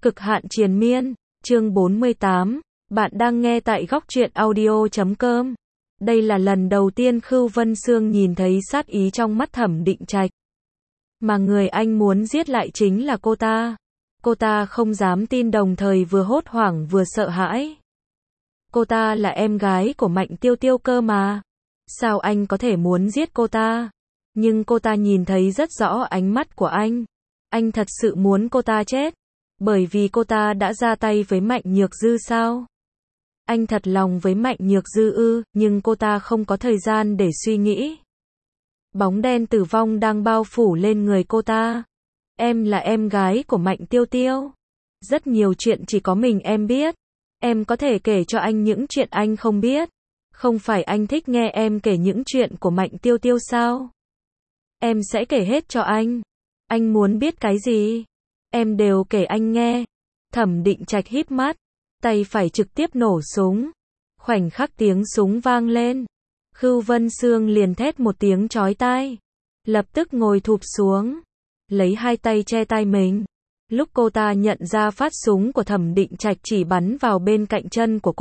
Cực hạn triền miên, chương 48, bạn đang nghe tại góc truyện audio.com. Đây là lần đầu tiên Khưu Vân Sương nhìn thấy sát ý trong mắt Thẩm Định Trạch. Mà người anh muốn giết lại chính là cô ta. Cô ta không dám tin, đồng thời vừa hốt hoảng vừa sợ hãi. Cô ta là em gái của Mạnh Tiêu Tiêu cơ mà. Sao anh có thể muốn giết cô ta? Nhưng cô ta nhìn thấy rất rõ ánh mắt của anh. Anh thật sự muốn cô ta chết. Bởi vì cô ta đã ra tay với Mạnh Nhược Dư sao? Anh thật lòng với Mạnh Nhược Dư ư, nhưng cô ta không có thời gian để suy nghĩ. Bóng đen tử vong đang bao phủ lên người cô ta. Em là em gái của Mạnh Tiêu Tiêu. Rất nhiều chuyện chỉ có mình em biết. Em có thể kể cho anh những chuyện anh không biết. Không phải anh thích nghe em kể những chuyện của Mạnh Tiêu Tiêu sao? Em sẽ kể hết cho anh. Anh muốn biết cái gì? Em đều kể anh nghe. Thẩm Định Trạch híp mắt, tay phải trực tiếp nổ súng. Khoảnh khắc tiếng súng vang lên, Khưu Vân Sương liền thét một tiếng chói tai, lập tức ngồi thụp xuống, lấy hai tay che tai mình. Lúc cô ta nhận ra phát súng của Thẩm Định Trạch chỉ bắn vào bên cạnh chân của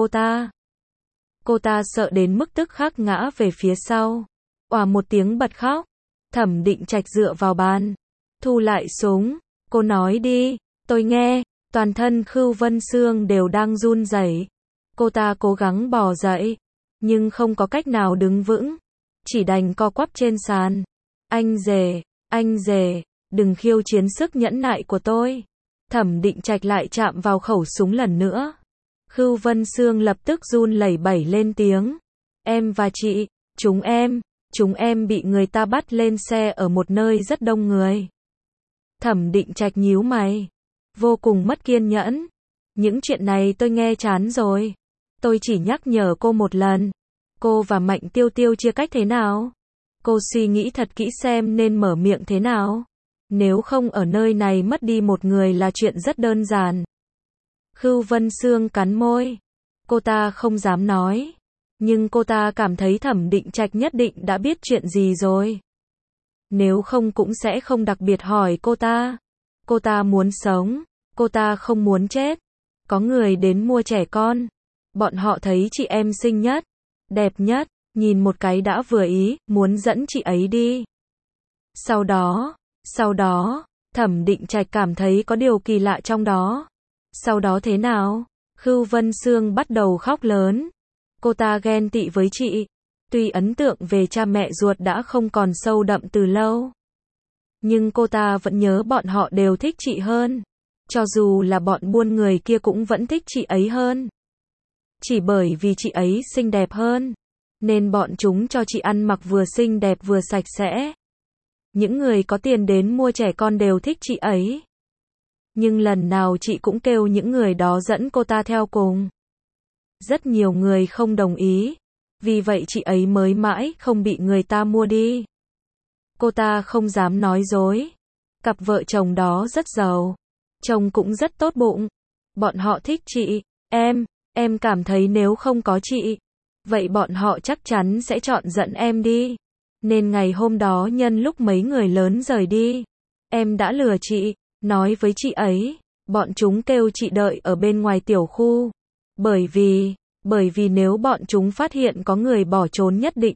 cô ta sợ đến mức tức khắc ngã về phía sau, òa một tiếng bật khóc. Thẩm Định Trạch dựa vào bàn, thu lại súng. Cô nói đi, tôi nghe. Toàn thân Khưu Vân Sương đều đang run rẩy. Cô ta cố gắng bò dậy, nhưng không có cách nào đứng vững, chỉ đành co quắp trên sàn. Anh rể, đừng khiêu chiến sức nhẫn nại của tôi. Thẩm Định Trạch lại chạm vào khẩu súng lần nữa. Khưu Vân Sương lập tức run lẩy bẩy lên tiếng. Em và chị, chúng em bị người ta bắt lên xe ở một nơi rất đông người. Thẩm Định Trạch nhíu mày, vô cùng mất kiên nhẫn. Những chuyện này tôi nghe chán rồi. Tôi chỉ nhắc nhở cô một lần. Cô và Mạnh Tiêu Tiêu chia cách thế nào? Cô suy nghĩ thật kỹ xem nên mở miệng thế nào. Nếu không ở nơi này mất đi một người là chuyện rất đơn giản. Khưu Vân Sương cắn môi. Cô ta không dám nói. Nhưng cô ta cảm thấy Thẩm Định Trạch nhất định đã biết chuyện gì rồi. Nếu không cũng sẽ không đặc biệt hỏi cô ta. Cô ta muốn sống, cô ta không muốn chết. Có người đến mua trẻ con. Bọn họ thấy chị em xinh nhất, đẹp nhất, nhìn một cái đã vừa ý, muốn dẫn chị ấy đi. Sau đó, Thẩm Định Trạch cảm thấy có điều kỳ lạ trong đó. Sau đó thế nào? Khưu Vân Sương bắt đầu khóc lớn. Cô ta ghen tị với chị. Tuy ấn tượng về cha mẹ ruột đã không còn sâu đậm từ lâu, nhưng cô ta vẫn nhớ bọn họ đều thích chị hơn. Cho dù là bọn buôn người kia cũng vẫn thích chị ấy hơn. Chỉ bởi vì chị ấy xinh đẹp hơn, nên bọn chúng cho chị ăn mặc vừa xinh đẹp vừa sạch sẽ. Những người có tiền đến mua trẻ con đều thích chị ấy. Nhưng lần nào chị cũng kêu những người đó dẫn cô ta theo cùng. Rất nhiều người không đồng ý. Vì vậy chị ấy mới mãi không bị người ta mua đi. Cô ta không dám nói dối. Cặp vợ chồng đó rất giàu. Chồng cũng rất tốt bụng. Bọn họ thích chị. Em cảm thấy nếu không có chị, vậy bọn họ chắc chắn sẽ chọn dẫn em đi. Nên ngày hôm đó nhân lúc mấy người lớn rời đi, em đã lừa chị, nói với chị ấy, bọn chúng kêu chị đợi ở bên ngoài tiểu khu. Bởi vì nếu bọn chúng phát hiện có người bỏ trốn nhất định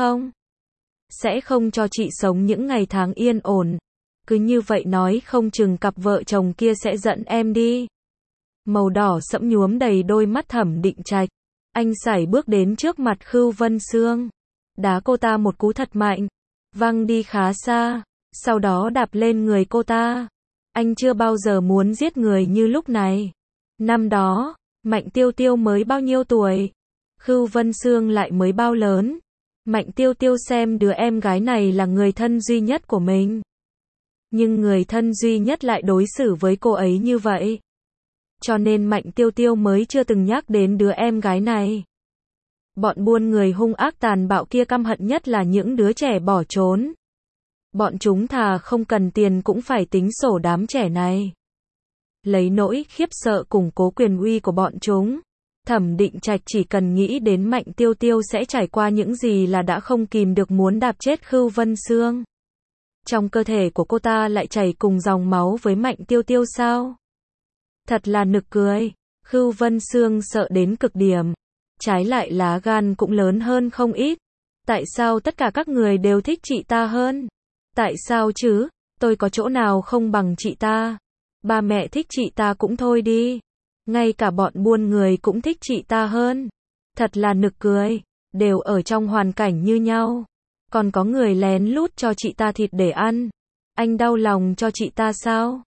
sẽ không cho chị sống những ngày tháng yên ổn. Cứ như vậy nói không chừng cặp vợ chồng kia sẽ dẫn em đi. Màu đỏ sẫm nhuốm đầy đôi mắt Thẩm Định Trạch. Anh sải bước đến trước mặt Khưu Vân Sương, đá cô ta một cú thật mạnh, văng đi khá xa, sau đó đạp lên người cô ta. Anh chưa bao giờ muốn giết người như lúc này. Năm đó, Mạnh Tiêu Tiêu mới bao nhiêu tuổi? Khưu Vân Sương lại mới bao lớn? Mạnh Tiêu Tiêu xem đứa em gái này là người thân duy nhất của mình. Nhưng người thân duy nhất lại đối xử với cô ấy như vậy. Cho nên Mạnh Tiêu Tiêu mới chưa từng nhắc đến đứa em gái này. Bọn buôn người hung ác tàn bạo kia căm hận nhất là những đứa trẻ bỏ trốn. Bọn chúng thà không cần tiền cũng phải tính sổ đám trẻ này. Lấy nỗi khiếp sợ củng cố quyền uy của bọn chúng, Thẩm Định Trạch chỉ cần nghĩ đến Mạnh Tiêu Tiêu sẽ trải qua những gì là đã không kìm được muốn đạp chết Khưu Vân Sương. Trong cơ thể của cô ta lại chảy cùng dòng máu với Mạnh Tiêu Tiêu sao? Thật là nực cười. Khưu Vân Sương sợ đến cực điểm. Trái lại lá gan cũng lớn hơn không ít. Tại sao tất cả các người đều thích chị ta hơn? Tại sao chứ? Tôi có chỗ nào không bằng chị ta? Ba mẹ thích chị ta cũng thôi đi. Ngay cả bọn buôn người cũng thích chị ta hơn. Thật là nực cười. Đều ở trong hoàn cảnh như nhau. Còn có người lén lút cho chị ta thịt để ăn. Anh đau lòng cho chị ta sao?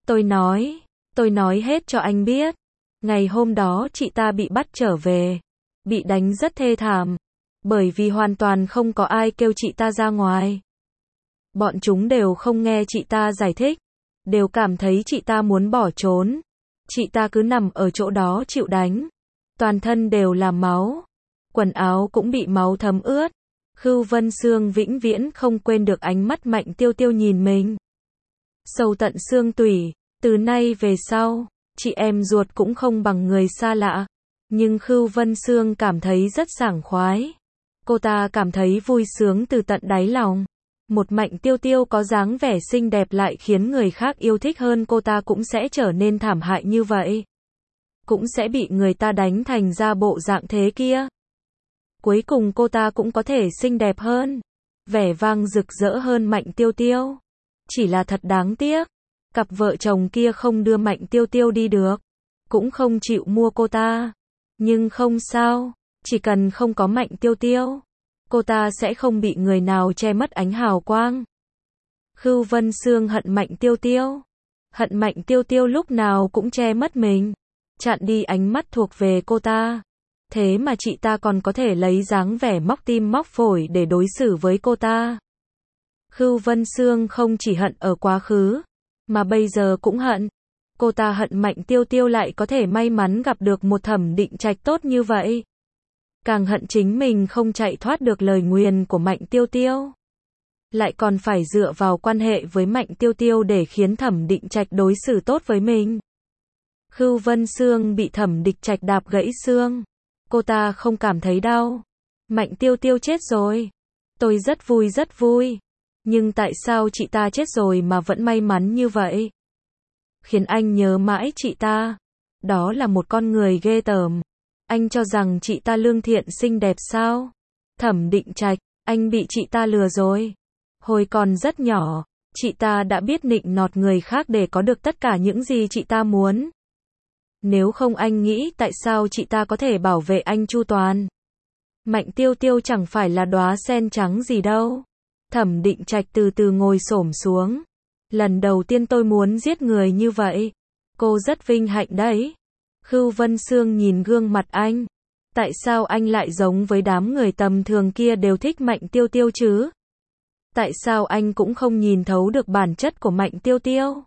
Tôi nói hết cho anh biết. Ngày hôm đó chị ta bị bắt trở về. Bị đánh rất thê thảm. Bởi vì hoàn toàn không có ai kêu chị ta ra ngoài. Bọn chúng đều không nghe chị ta giải thích. Đều cảm thấy chị ta muốn bỏ trốn. Chị ta cứ nằm ở chỗ đó chịu đánh. Toàn thân đều là máu. Quần áo cũng bị máu thấm ướt. Khưu Vân Sương vĩnh viễn không quên được ánh mắt Mạnh Tiêu Tiêu nhìn mình. Sâu tận xương tủy. Từ nay về sau, chị em ruột cũng không bằng người xa lạ. Nhưng Khưu Vân Sương cảm thấy rất sảng khoái. Cô ta cảm thấy vui sướng từ tận đáy lòng. Một Mạnh Tiêu Tiêu có dáng vẻ xinh đẹp lại khiến người khác yêu thích hơn cô ta cũng sẽ trở nên thảm hại như vậy. Cũng sẽ bị người ta đánh thành ra bộ dạng thế kia. Cuối cùng cô ta cũng có thể xinh đẹp hơn. Vẻ vang rực rỡ hơn Mạnh Tiêu Tiêu. Chỉ là thật đáng tiếc. Cặp vợ chồng kia không đưa Mạnh Tiêu Tiêu đi được. Cũng không chịu mua cô ta. Nhưng không sao. Chỉ cần không có Mạnh Tiêu Tiêu. Cô ta sẽ không bị người nào che mất ánh hào quang. Khưu Vân Sương hận Mạnh Tiêu Tiêu. Hận Mạnh Tiêu Tiêu lúc nào cũng che mất mình. Chặn đi ánh mắt thuộc về cô ta. Thế mà chị ta còn có thể lấy dáng vẻ móc tim móc phổi để đối xử với cô ta. Khưu Vân Sương không chỉ hận ở quá khứ, mà bây giờ cũng hận. Cô ta hận Mạnh Tiêu Tiêu lại có thể may mắn gặp được một Thẩm Định Trạch tốt như vậy. Càng hận chính mình không chạy thoát được lời nguyền của Mạnh Tiêu Tiêu. Lại còn phải dựa vào quan hệ với Mạnh Tiêu Tiêu để khiến Thẩm Định Trạch đối xử tốt với mình. Khưu Vân Sương bị Thẩm Định Trạch đạp gãy xương. Cô ta không cảm thấy đau. Mạnh Tiêu Tiêu chết rồi. Tôi rất vui. Nhưng tại sao chị ta chết rồi mà vẫn may mắn như vậy? Khiến anh nhớ mãi chị ta. Đó là một con người ghê tởm. Anh cho rằng chị ta lương thiện xinh đẹp sao? Thẩm Định Trạch, anh bị chị ta lừa rồi. Hồi còn rất nhỏ, chị ta đã biết nịnh nọt người khác để có được tất cả những gì chị ta muốn. Nếu không anh nghĩ tại sao chị ta có thể bảo vệ anh chu toàn. Mạnh Tiêu Tiêu chẳng phải là đóa sen trắng gì đâu. Thẩm Định Trạch từ từ ngồi xổm xuống. Lần đầu tiên tôi muốn giết người như vậy. Cô rất vinh hạnh đấy. Khưu Vân Sương nhìn gương mặt anh. Tại sao anh lại giống với đám người tầm thường kia đều thích Mạnh Tiêu Tiêu chứ? Tại sao anh cũng không nhìn thấu được bản chất của Mạnh Tiêu Tiêu?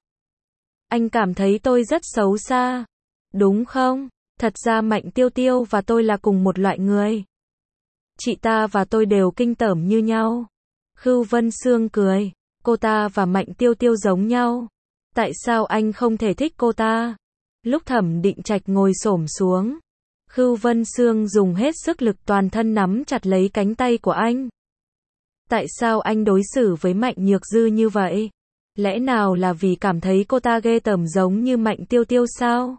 Anh cảm thấy tôi rất xấu xa. Đúng không? Thật ra Mạnh Tiêu Tiêu và tôi là cùng một loại người. Chị ta và tôi đều kinh tởm như nhau. Khưu Vân Sương cười. Cô ta và Mạnh Tiêu Tiêu giống nhau. Tại sao anh không thể thích cô ta? Lúc Thẩm Định Trạch ngồi xổm xuống, Khưu Vân Sương dùng hết sức lực toàn thân nắm chặt lấy cánh tay của anh. Tại sao anh đối xử với Mạnh Nhược Dư như vậy? Lẽ nào là vì cảm thấy cô ta ghê tởm giống như Mạnh Tiêu Tiêu sao?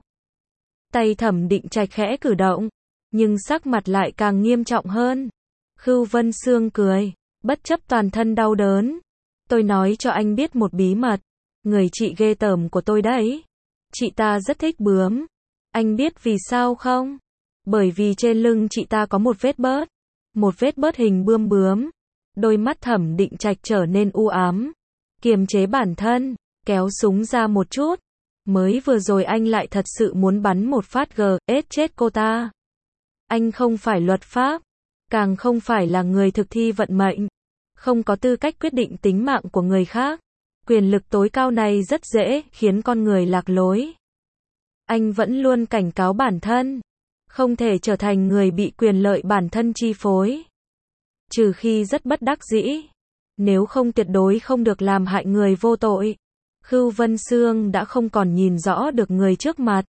Tay Thẩm Định Trạch khẽ cử động, nhưng sắc mặt lại càng nghiêm trọng hơn. Khưu Vân Sương cười, bất chấp toàn thân đau đớn. Tôi nói cho anh biết một bí mật. Người chị ghê tởm của tôi đấy. Chị ta rất thích bướm. Anh biết vì sao không? Bởi vì trên lưng chị ta có một vết bớt. Một vết bớt hình bươm bướm. Đôi mắt Thẩm Định Trạch trở nên u ám. Kiềm chế bản thân, kéo súng ra một chút. Mới vừa rồi anh lại thật sự muốn bắn một phát chết cô ta. Anh không phải luật pháp. Càng không phải là người thực thi vận mệnh. Không có tư cách quyết định tính mạng của người khác. Quyền lực tối cao này rất dễ khiến con người lạc lối. Anh vẫn luôn cảnh cáo bản thân. Không thể trở thành người bị quyền lợi bản thân chi phối. Trừ khi rất bất đắc dĩ. Nếu không tuyệt đối không được làm hại người vô tội. Khưu Vân Sương đã không còn nhìn rõ được người trước mặt.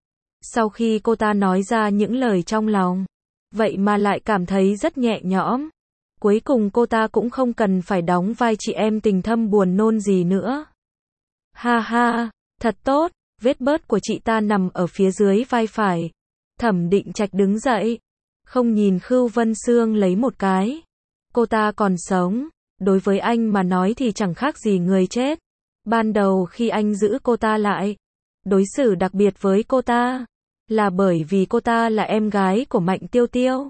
Sau khi cô ta nói ra những lời trong lòng, vậy mà lại cảm thấy rất nhẹ nhõm. Cuối cùng cô ta cũng không cần phải đóng vai chị em tình thâm buồn nôn gì nữa. Ha ha, thật tốt, vết bớt của chị ta nằm ở phía dưới vai phải. Thẩm Định Trạch đứng dậy, không nhìn Khưu Vân Sương lấy một cái. Cô ta còn sống, đối với anh mà nói thì chẳng khác gì người chết. Ban đầu khi anh giữ cô ta lại, đối xử đặc biệt với cô ta, là bởi vì cô ta là em gái của Mạnh Tiêu Tiêu.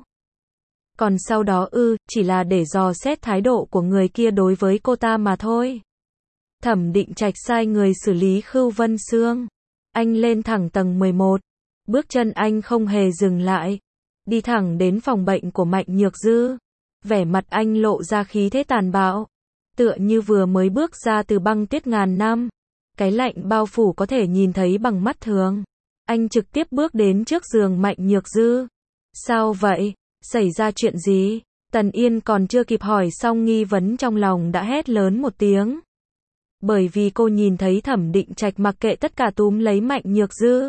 Còn sau đó chỉ là để dò xét thái độ của người kia đối với cô ta mà thôi. Thẩm Định Trạch sai người xử lý Khưu Vân Sương. Anh lên thẳng tầng 11. Bước chân anh không hề dừng lại. Đi thẳng đến phòng bệnh của Mạnh Nhược Dư. Vẻ mặt anh lộ ra khí thế tàn bạo. Tựa như vừa mới bước ra từ băng tuyết ngàn năm. Cái lạnh bao phủ có thể nhìn thấy bằng mắt thường. Anh trực tiếp bước đến trước giường Mạnh Nhược Dư. Sao vậy? Xảy ra chuyện gì? Tần Yên còn chưa kịp hỏi xong nghi vấn trong lòng đã hét lớn một tiếng. Bởi vì cô nhìn thấy Thẩm Định Trạch mặc kệ tất cả túm lấy Mạnh Nhược Dư.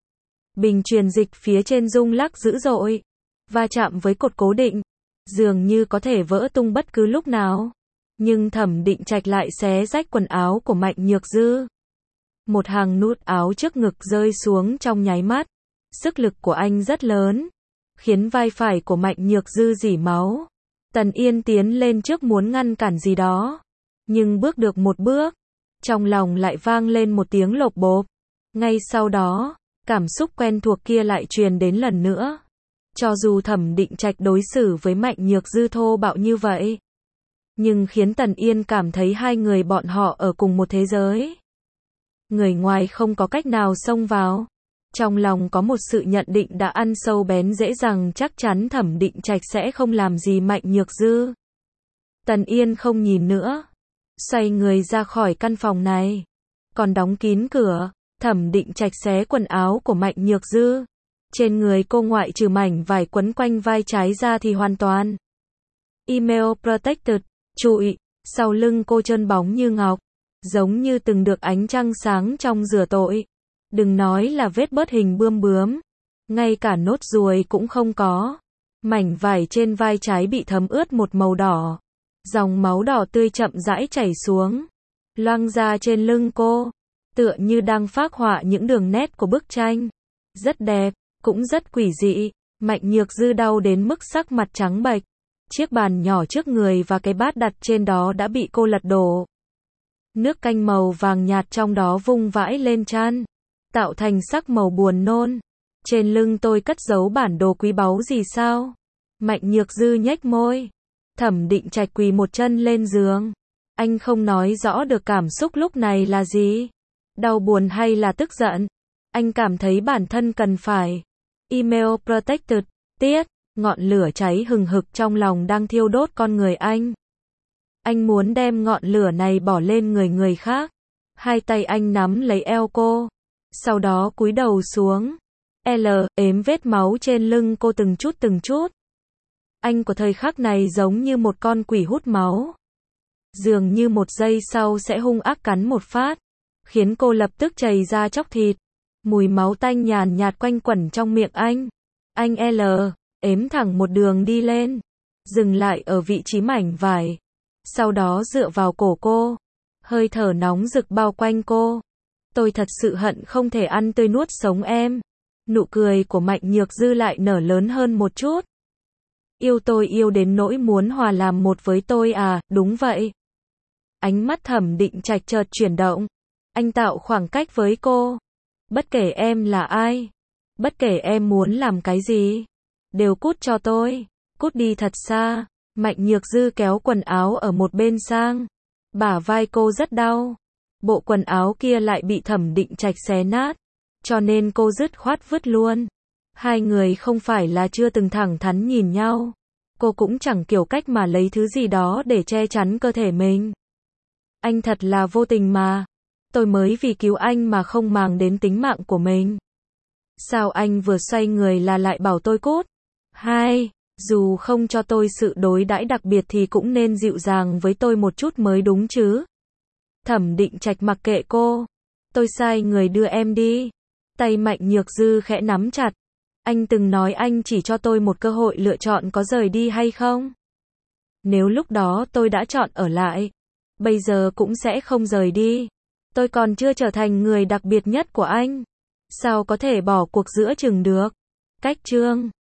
Bình truyền dịch phía trên rung lắc dữ dội, va chạm với cột cố định, dường như có thể vỡ tung bất cứ lúc nào. Nhưng Thẩm Định Trạch lại xé rách quần áo của Mạnh Nhược Dư. Một hàng nút áo trước ngực rơi xuống trong nháy mắt. Sức lực của anh rất lớn, khiến vai phải của Mạnh Nhược Dư rỉ máu. Tần Yên tiến lên trước muốn ngăn cản gì đó, nhưng bước được một bước, trong lòng lại vang lên một tiếng lộp bộp. Ngay sau đó, cảm xúc quen thuộc kia lại truyền đến lần nữa. Cho dù Thẩm Định Trạch đối xử với Mạnh Nhược Dư thô bạo như vậy, nhưng khiến Tần Yên cảm thấy hai người bọn họ ở cùng một thế giới. Người ngoài không có cách nào xông vào. Trong lòng có một sự nhận định đã ăn sâu bén rễ rằng chắc chắn Thẩm Định Trạch sẽ không làm gì Mạnh Nhược Dư. Tần Yên không nhìn nữa, xoay người ra khỏi căn phòng này. Còn đóng kín cửa, Thẩm Định Trạch xé quần áo của Mạnh Nhược Dư. Trên người cô ngoại trừ mảnh vải quấn quanh vai trái ra thì hoàn toàn email protected, trụi, sau lưng cô trơn bóng như ngọc, giống như từng được ánh trăng sáng trong rửa tội. Đừng nói là vết bớt hình bươm bướm, ngay cả nốt ruồi cũng không có. Mảnh vải trên vai trái bị thấm ướt một màu đỏ. Dòng máu đỏ tươi chậm rãi chảy xuống, loang ra trên lưng cô, tựa như đang phác họa những đường nét của bức tranh. Rất đẹp, cũng rất quỷ dị. Mạnh Nhược Dư đau đến mức sắc mặt trắng bệch. Chiếc bàn nhỏ trước người và cái bát đặt trên đó đã bị cô lật đổ. Nước canh màu vàng nhạt trong đó vung vãi lên trán, tạo thành sắc màu buồn nôn. Trên lưng tôi cất giấu bản đồ quý báu gì sao? Mạnh Nhược Dư nhếch môi. Thẩm Định Trạch quỳ một chân lên giường. Anh không nói rõ được cảm xúc lúc này là gì. Đau buồn hay là tức giận. Anh cảm thấy bản thân cần phải email protected. Tiết, ngọn lửa cháy hừng hực trong lòng đang thiêu đốt con người anh. Anh muốn đem ngọn lửa này bỏ lên người người khác. Hai tay anh nắm lấy eo cô, sau đó cúi đầu xuống. Ếm vết máu trên lưng cô từng chút từng chút. Anh của thời khắc này giống như một con quỷ hút máu. Dường như một giây sau sẽ hung ác cắn một phát, khiến cô lập tức chảy ra chóc thịt. Mùi máu tanh nhàn nhạt quanh quẩn trong miệng anh. Anh ếm thẳng một đường đi lên, dừng lại ở vị trí mảnh vải. Sau đó dựa vào cổ cô, hơi thở nóng rực bao quanh cô. Tôi thật sự hận không thể ăn tươi nuốt sống em. Nụ cười của Mạnh Nhược Dư lại nở lớn hơn một chút. Yêu tôi yêu đến nỗi muốn hòa làm một với tôi à? Đúng vậy. Ánh mắt Thẩm Định Trạch chợt chuyển động. Anh tạo khoảng cách với cô. Bất kể em là ai, bất kể em muốn làm cái gì, đều cút cho tôi. Cút đi thật xa. Mạnh Nhược Dư kéo quần áo ở một bên sang. Bả vai cô rất đau. Bộ quần áo kia lại bị Thẩm Định Trạch xé nát, cho nên cô dứt khoát vứt luôn. Hai người không phải là chưa từng thẳng thắn nhìn nhau. Cô cũng chẳng kiểu cách mà lấy thứ gì đó để che chắn cơ thể mình. Anh thật là vô tình mà. Tôi mới vì cứu anh mà không màng đến tính mạng của mình. Sao anh vừa xoay người là lại bảo tôi cút? Dù không cho tôi sự đối đãi đặc biệt thì cũng nên dịu dàng với tôi một chút mới đúng chứ. Thẩm Định Trạch mặc kệ cô. Tôi sai người đưa em đi. Tay Mạnh Nhược Dư khẽ nắm chặt. Anh từng nói anh chỉ cho tôi một cơ hội lựa chọn có rời đi hay không. Nếu lúc đó tôi đã chọn ở lại, bây giờ cũng sẽ không rời đi. Tôi còn chưa trở thành người đặc biệt nhất của anh. Sao có thể bỏ cuộc giữa chừng được? Cách chương